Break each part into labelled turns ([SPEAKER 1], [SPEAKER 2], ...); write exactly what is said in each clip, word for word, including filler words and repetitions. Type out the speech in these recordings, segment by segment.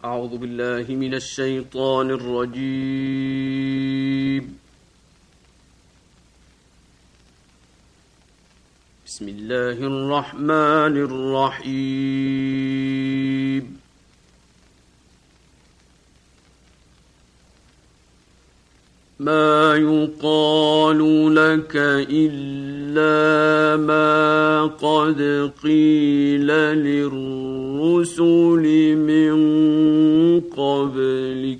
[SPEAKER 1] أعوذ بالله من الشيطان الرجيم. بسم الله الرحمن الرحيم. ما يقال لك إلا ما قد قيل للرسل من قبلك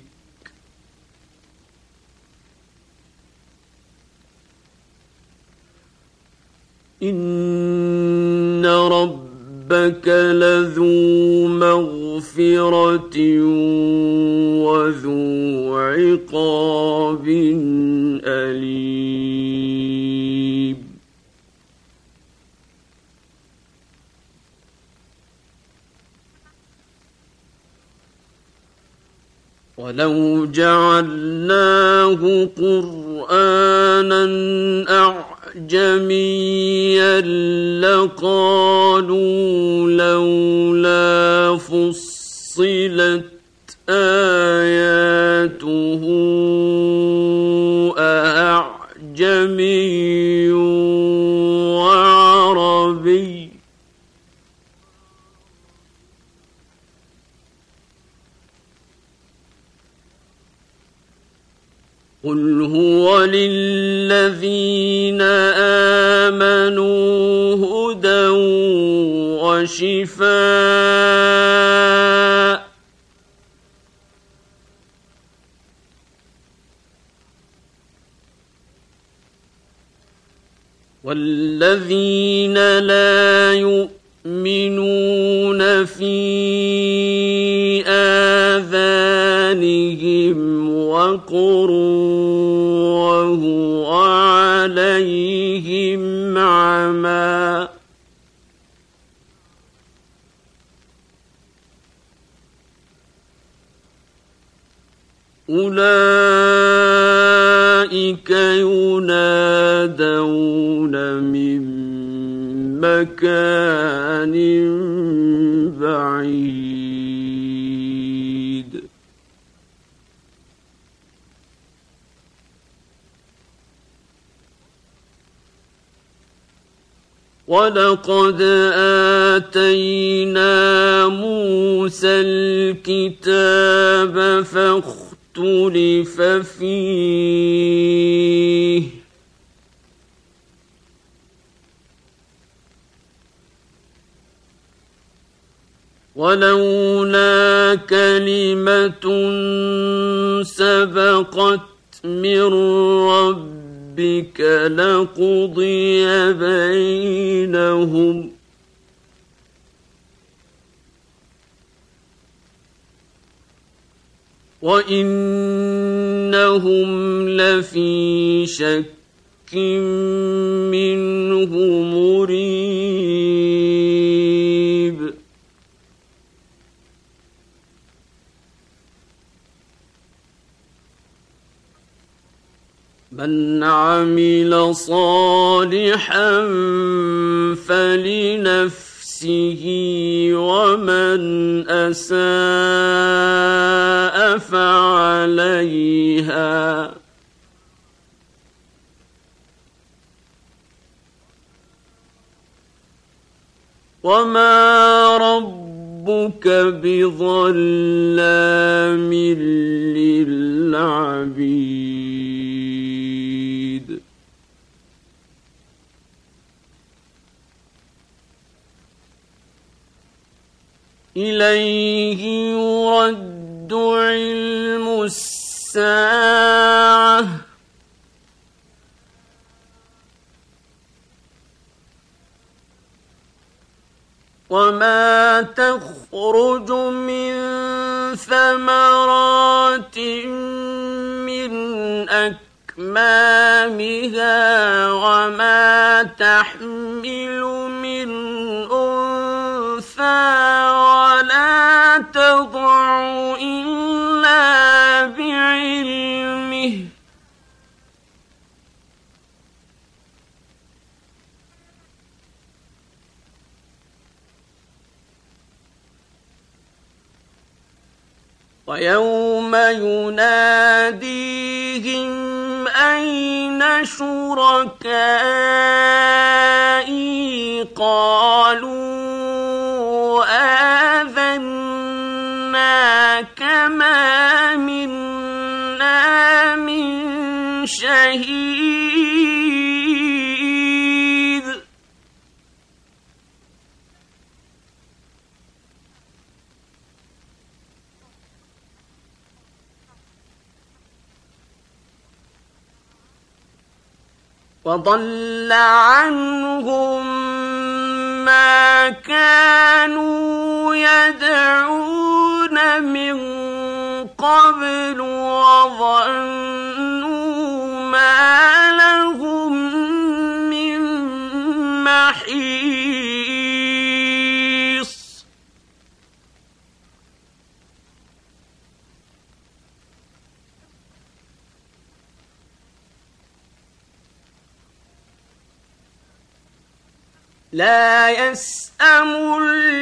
[SPEAKER 1] إن ربك لذو مغفرة وذو عقاب أليم. ولو جعلناه قرآنا أعجميا لقالوا لولا فصلت آياته أأعجمي وعربي قل هو للذين آمنوا هدى وشفاء والذين لا يؤمنون في آذانهم وقر وهو عليهم عمى أولئك ينادون من مكان بعيد. ولقد آتينا موسى الكتاب فاختلف فيه ولولا كلمة سبقت من ربك لقضي بينهم وإنهم لفي شك منه مريب. من عمل صالحا فلنفسه ومن أساء فعليها وما ربك بظلام للعبيد. إليه يرد علم الساعة وما تخرج من ثمرات من أكمامها وما تحمل من أنثى ولا تضع إلا بعلمه ويوم يناديهم أين شركائي قالوا آذناك ما منا من شهيد وضل عنهم ما كانوا يدعون من قبل وظنوا ما لهم من محيص لا يسأم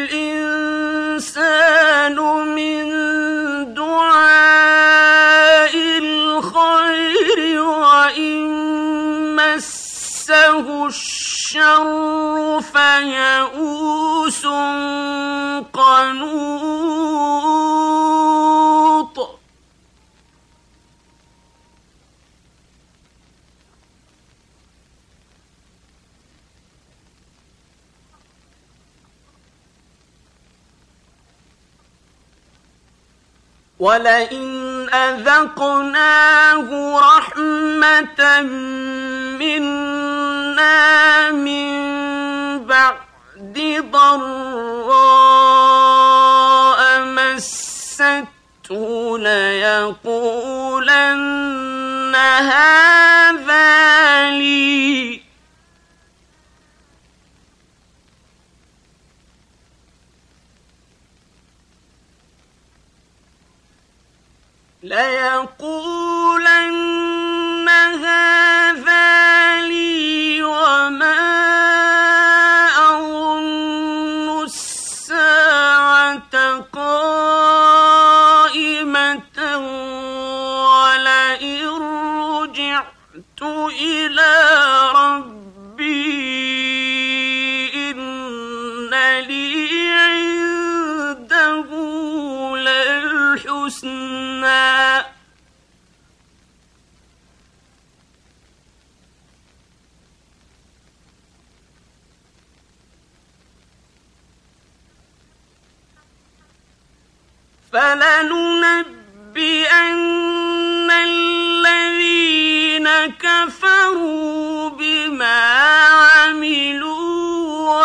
[SPEAKER 1] الإنسان من دعاء الخير وإن مسه الشر فيئوس قنوط ولئن أذقناه رحمة منا من بعد ضراء مسته ليقولن هذا لي ليقولن هذا لي وما أظن الساعة قائمة ولئن رجعت إلى ربي إن لي عنده للحسنى فلننبئن الذين كفروا بما عملوا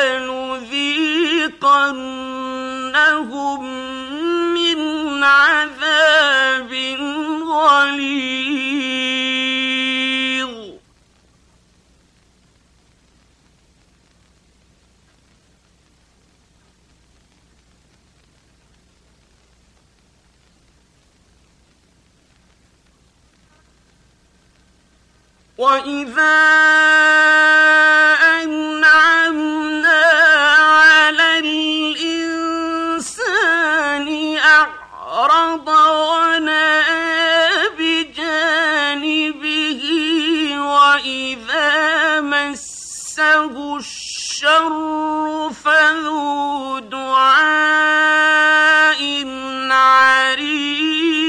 [SPEAKER 1] ولنذيقنهم من عذاب غليظ وَإِذَا أَنْعَمْنَا عَلَى الْإِنسَانِ أَعْرَضَ وَنَأَىٰ بِجَانِبِهِ وَإِذَا مَسَّهُ الشَّرُّ فَذُو دُعَاءٍ عَرِيضٍ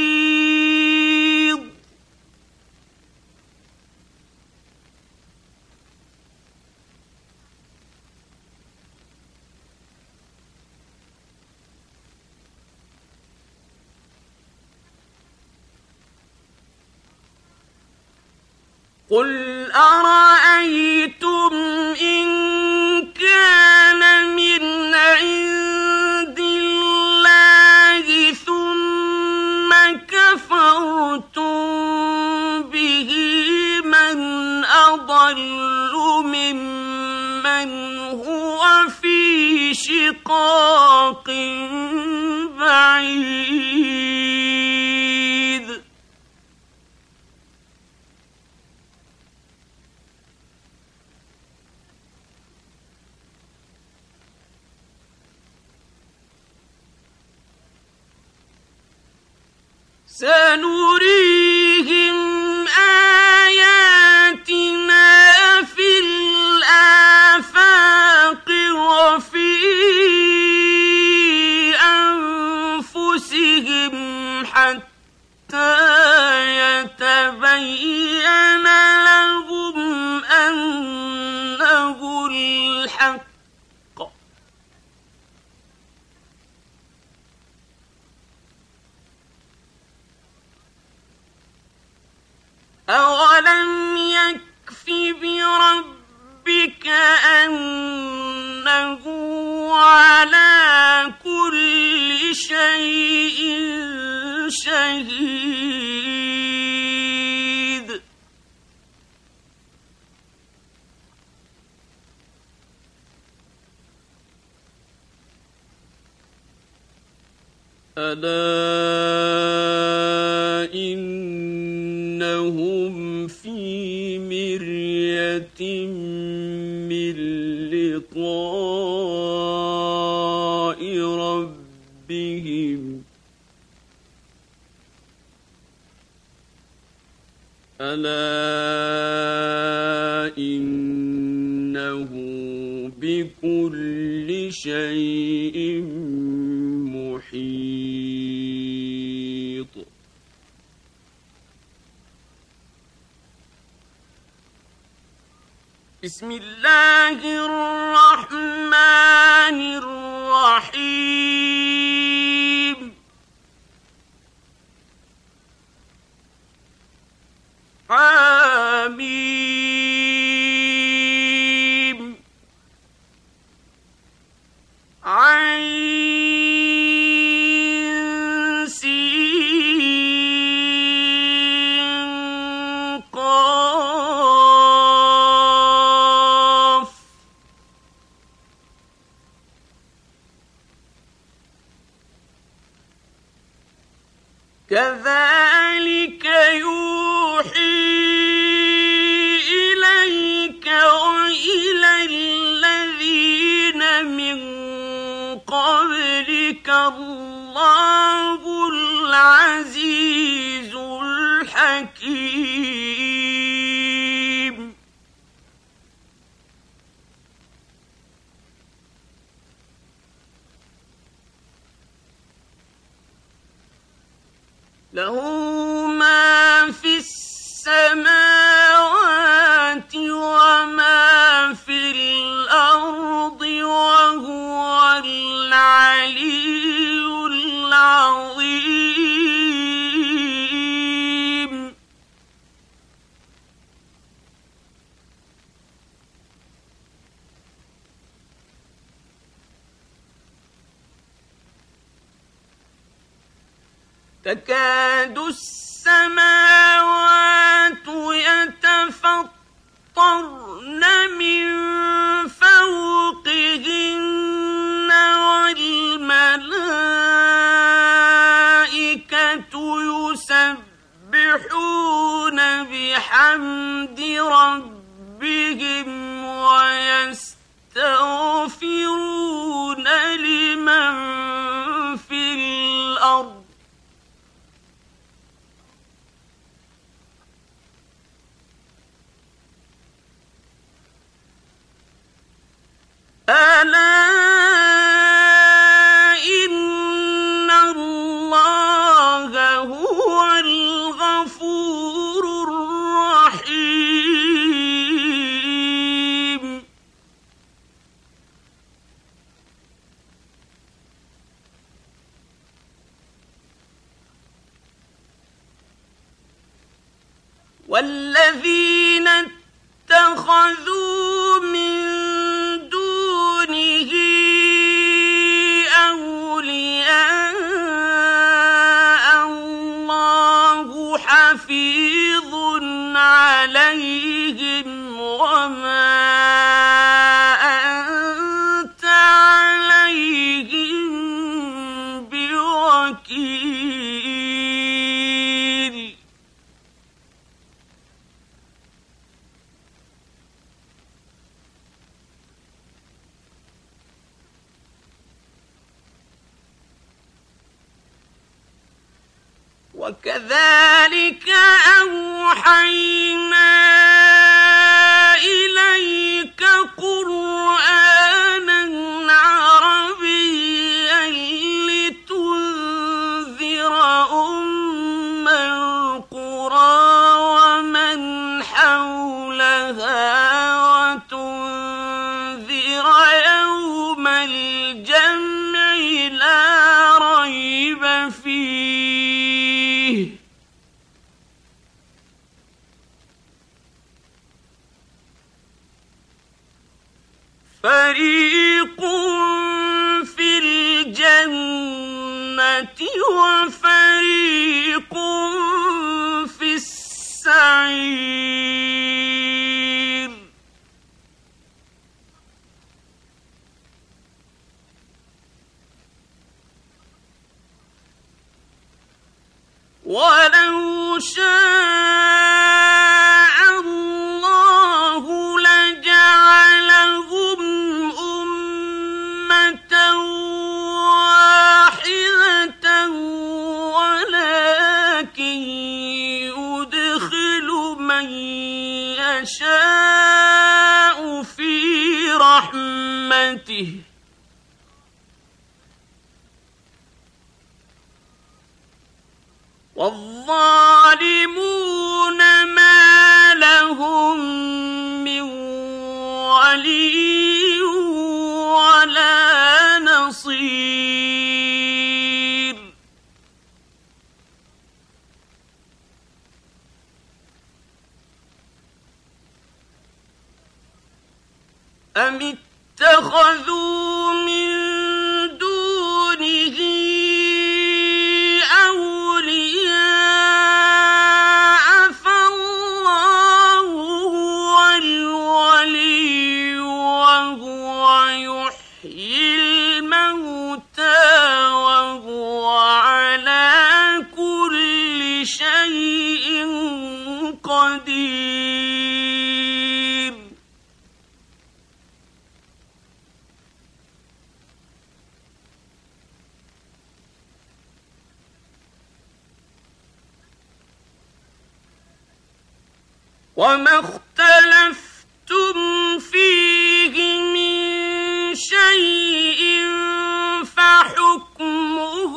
[SPEAKER 1] قُلْ أَرَأَيْتُمْ إِن كَانَ مِنْ عِندِ اللَّهِ ثُمَّ كَفَرْتُم بِهِ مَنْ أَضَلُّ مِمَّنْ هُوَ فِي شِقَاقٍ بَعِيدٍ سنريهم آياتنا في الآفاق وفي أنفسهم حتى يتبين لهم أنه الحق. أولم يكف بربك أنه على كل شيء شهيد. ألا إنهم في مرية من لقاء ربهم ألا إنه بكل شيء محيط. بسم الله الرحمن الرحيم. حميم عين سين قاف كذلك يوحي إليك وإلى الذين من قبلك الله العزيز الحكيم. له ما في السماوات وما في الأرض وهو العلي العظيم. تكاد السماوات يتفطرن من فوقهن والملائكة يسبحون بحمد ربهم ويستغفرون لمن في الأرض ألا إن الله هو الغفور الرحيم. والذين اتخذوا من دونه أولياء الله حفيظ عليهم وما أنت عليهم بوكيل. وكذلك أوحينا إليك قرآنا عربيا لتنذر أم القرى ومن حولها وتنذر يوم الجمع لا ريب فيه فريق في الجنة وفريق في السعير ولو شاء الله لجعلهم أمة واحدة ولكن يدخل من يشاء في رحمته والظالمون ما لهم من ولي ولا نصير أم اتخذوا من دونه أولياء فالله هو الولي وهو يحيي الموتى وهو على كل شيء قدير وما اختلفتم فيه من شيء فحكمه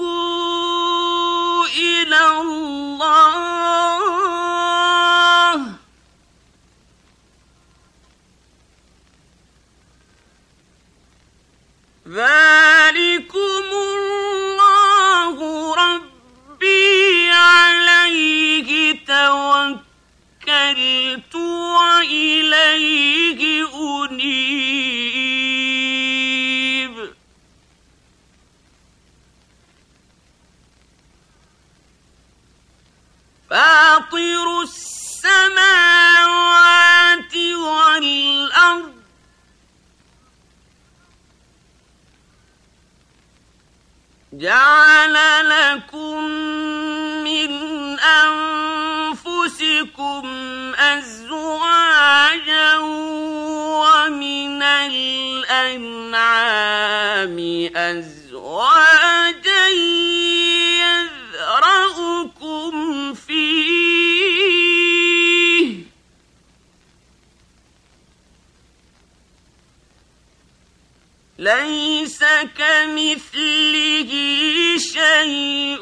[SPEAKER 1] إلى الله ذلكم الله ربي عليه توكلت وإليه أنيب فاطر السماوات والأرض جعل لكم من أنفسكم أزواجا ومن الأنعام أزواجا يذرأكم فيه ليس كمثله شيء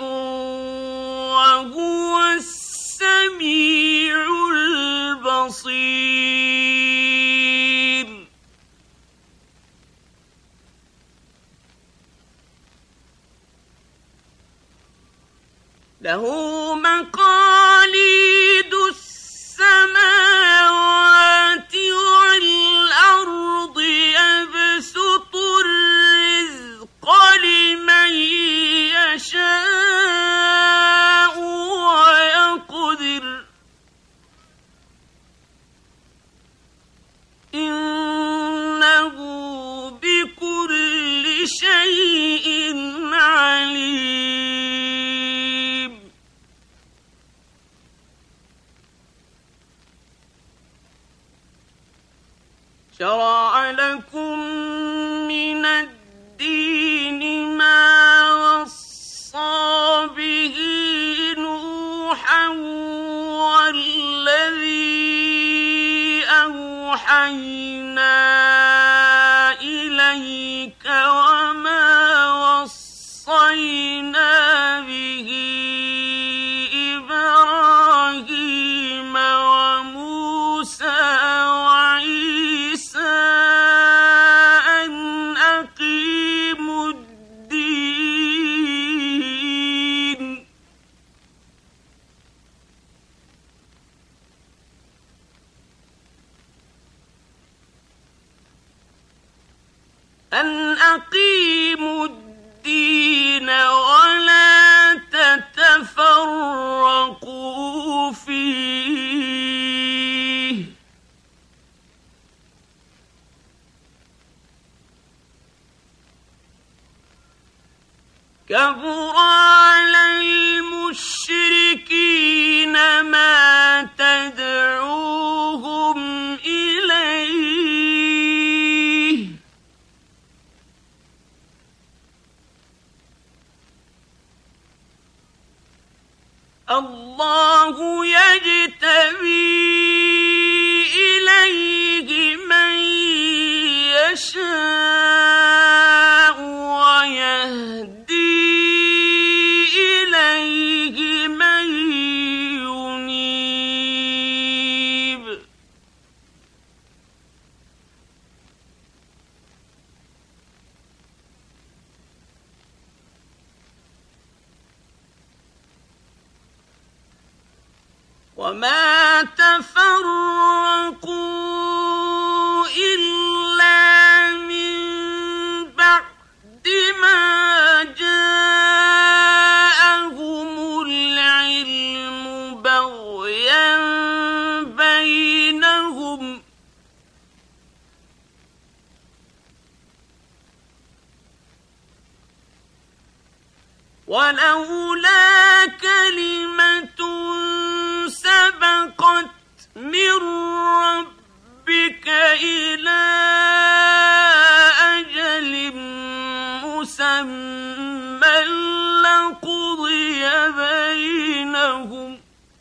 [SPEAKER 1] وهو السميع البصير له مقاليد السماوات والأرض يبسط الرزق لمن يشاء ويقدر إنه بكل شيء عليم شرع لكم من الدين ما وصى به نوحا والذي أوحينا إليك وما وصينا به إبراهيم وموسى وعيسى أن أقيموا الدين أن أقيموا الدين ولا تتفرقوا فيه كبر على المشركين ما تدعوهم إليه الله يجتبي إليه من يشاء ويهدي إليه من ينيب وما تفرقوا إلا من بعد ما جاءهم العلم بغيا بينهم ولولا كلمة سبقت من ربك إلى أجل مسمى لقضي بينهم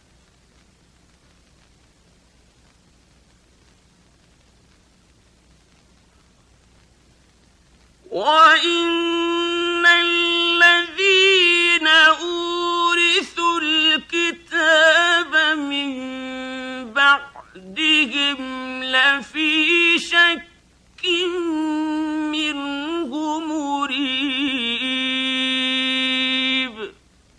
[SPEAKER 1] وإن الذين أورثوا الكتاب من بعدهم لفي شك منه مريب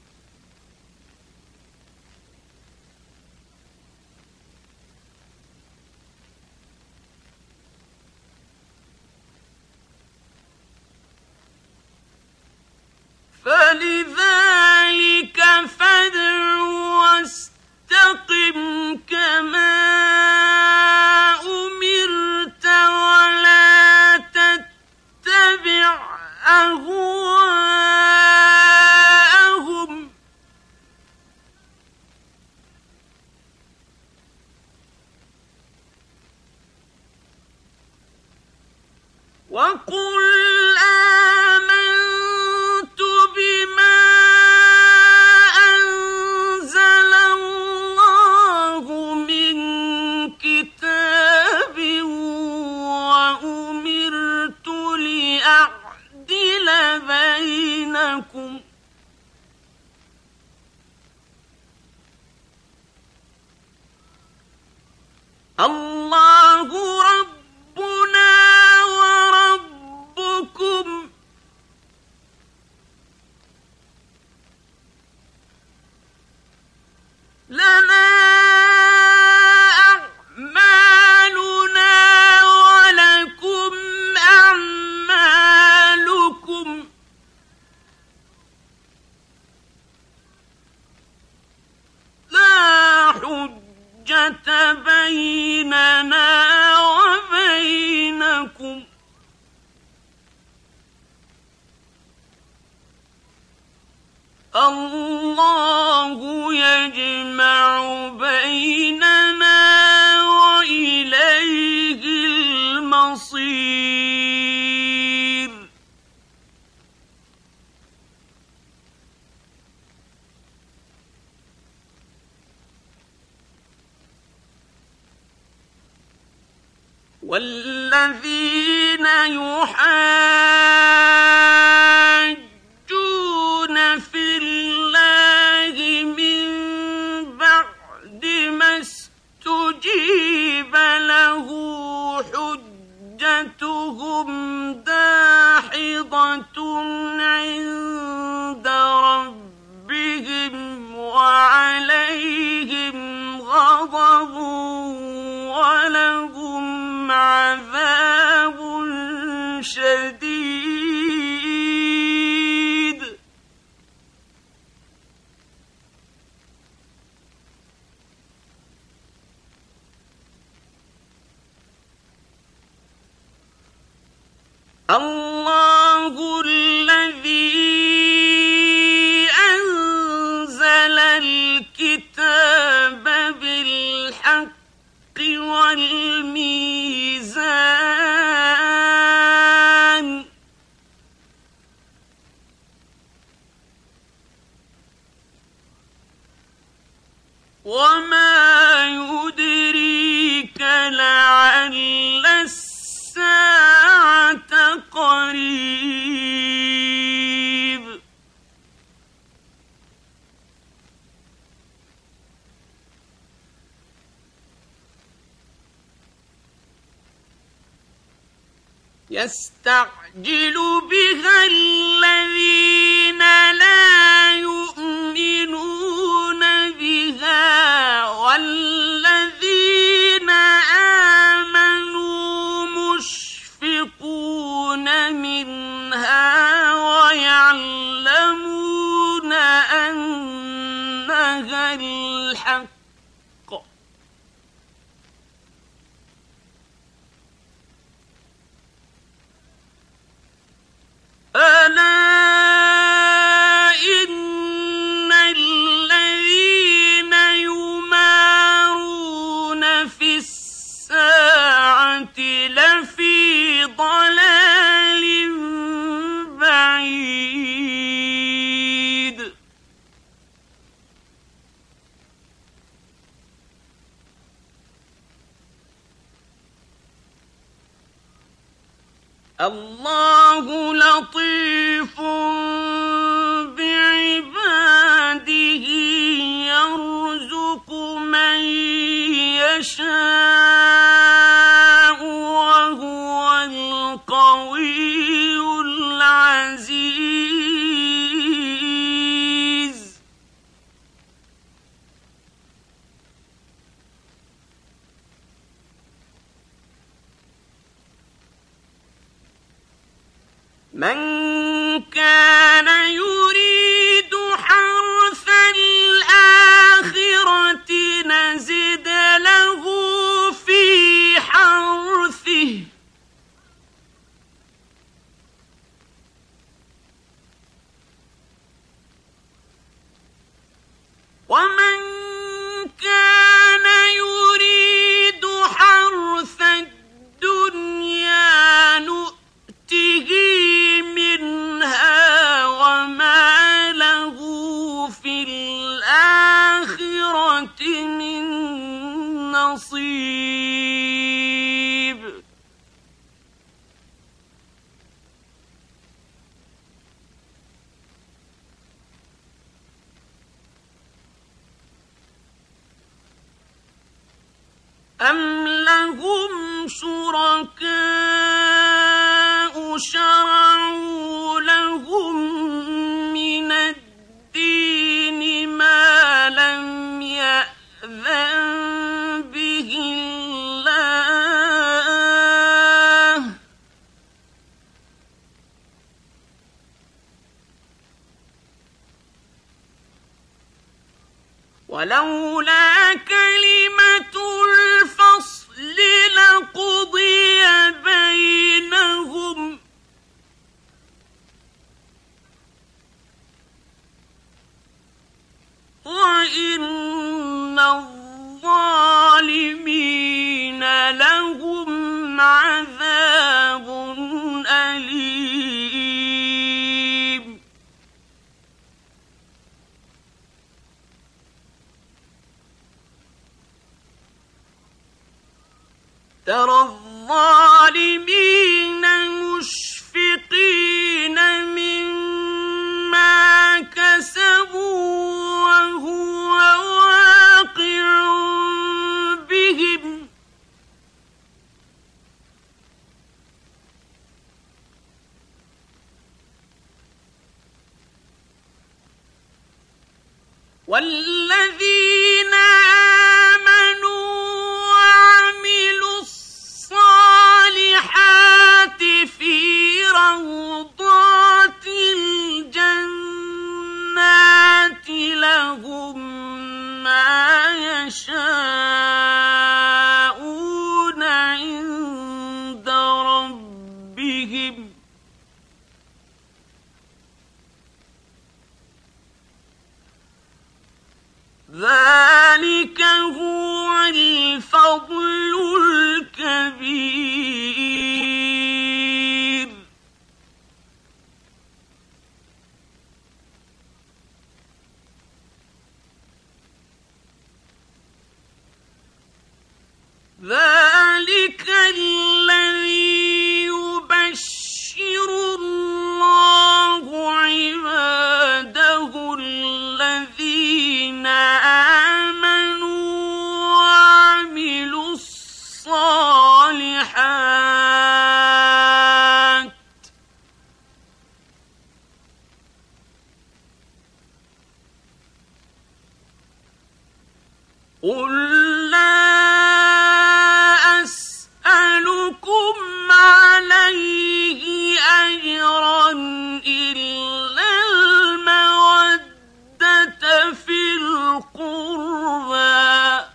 [SPEAKER 1] فلذلك فادع واستقم كما أمرت ولا تتبع أهواءهم وقل آمنت بما أنزل الله من كتاب وأمرت لأعدل بينكم الله ربنا وربكم لنا أعمالنا ولكم أعمالكم لا حجة بيننا وبينكم الله يجمع بيننا وإليه المصير والذين يحاجون في الله من بعد ما استجيب له حجتهم داحضة عند ربهم وعليهم غضب ولهم عذاب شديد. الله الذي أنزل الكتاب بالحق والميزان وما يدريك لعل الساعة قريب. يستعجل بها الذين لا يؤمنون بها والذين آمنوا مشفقون منها ويعلمون أنها الحق. ألا إن الذين يمارون في الساعة لفي ضلال بعيد. الله لطيف بعباده يرزق من يشاء وهو القوي العزيز. من كان يريد حرث الآخرة نزد له في حرثه ومن كان يريد حرث الدنيا نؤته منها وما له في الآخرة من نصيب. أم لهم شركاء شرعوا لهم من الدين ما لم يأذن به الله ولولا كلمة الفصل لقضي بينهم وإن الظالمين لهم عذاب أليم. ترى الظالمين مشفقين مما كسبوا وهو واقع بهم والذين آمنوا وعملوا الصالحات في روضات الجنات لهم ما يشاءون عند ربهم ذلك هو الفضل الكبير ذلك الذي يبشر الله عباده الذين آمنوا وعملوا الصالحات قل لا أسألكم عليه أجرا إلا المودة في القربى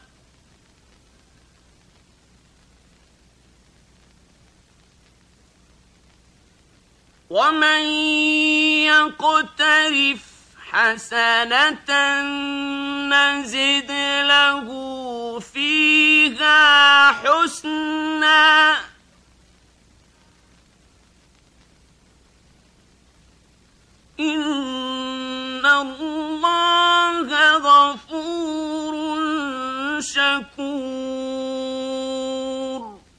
[SPEAKER 1] ومن يقترف حسنة نزد له فيها حسنا إن الله غفور شكور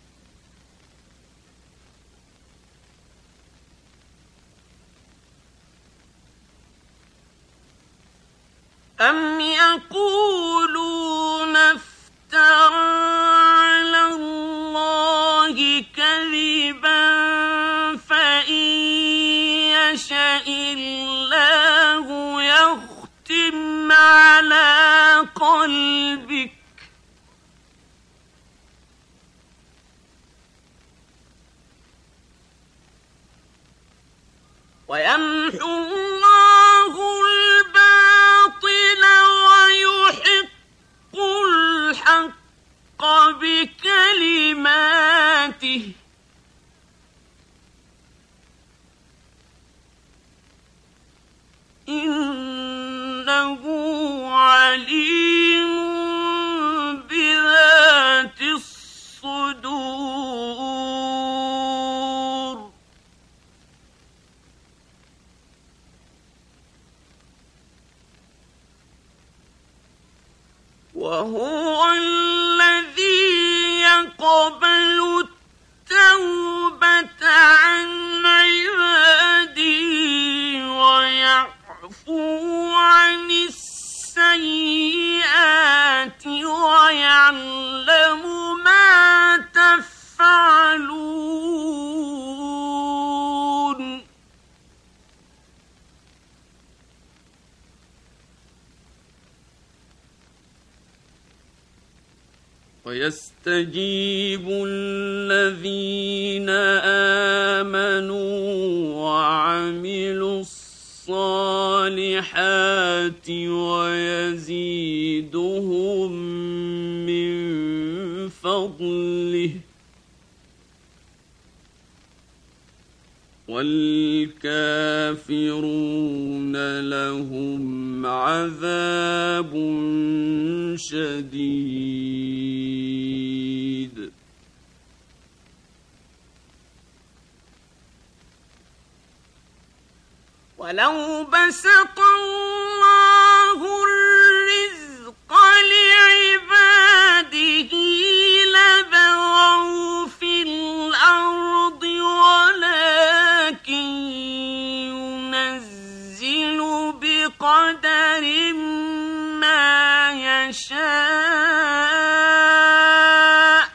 [SPEAKER 1] أم يقولون افترى على الله كذبا فإن يشأ الله يختم على قلبك ويمحو الله الباطل ويحق الحق بكلماته إنه عليم بذات الصدور وهو الذي يقبل التوبة عن عباده ويعفو عن السيئات ويعلم ما تفعلون ويستجيب الذين آمنوا وعملوا الصالحات ويزيدهم من فضله والكافرون لهم عذاب شديد ولو بسط الله الرزق لعباده لبغوا في يشاء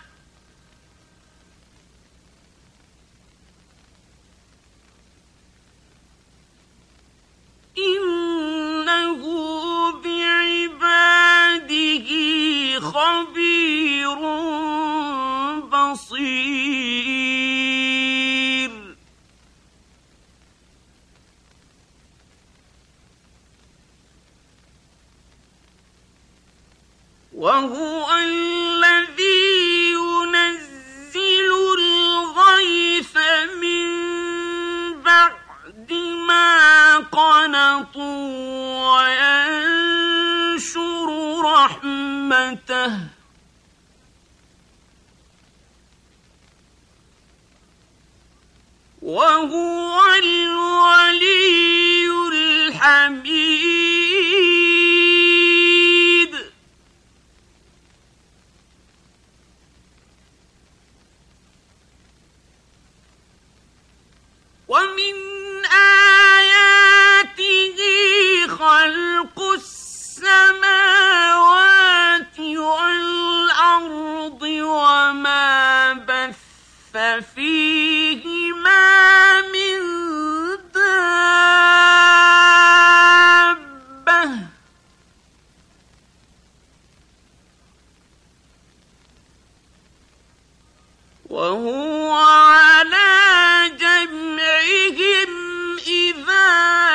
[SPEAKER 1] إنه بعباده خبير بصير وهو الذي ينزل الغيث من بعد ما قنطوا وينشر رحمته وهو الولي الحميد ومن آياته خلق السماوات والأرض وما بث فيهما من دابة وهو على جمعهم إذا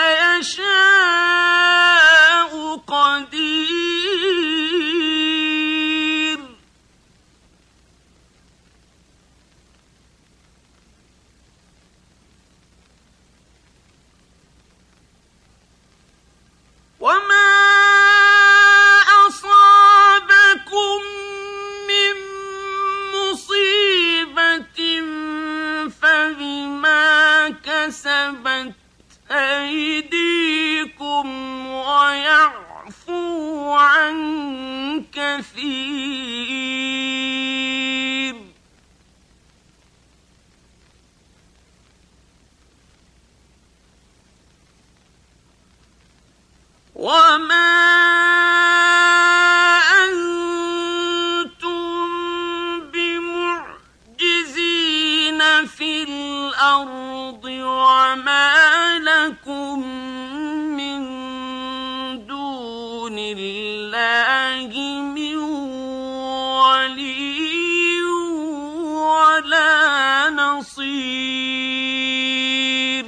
[SPEAKER 1] يشاء قدير وما أصابكم من مصيبة فبما كسبت أيديكم ويعفو عن كثير وما أنتم بمعجزين في الأرض وما لكم من دون الله من ولي ولا نصير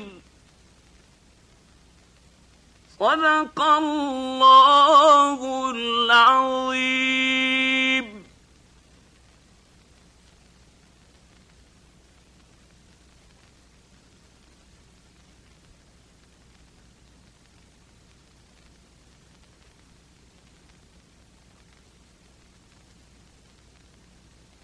[SPEAKER 1] صدق الله العظيم.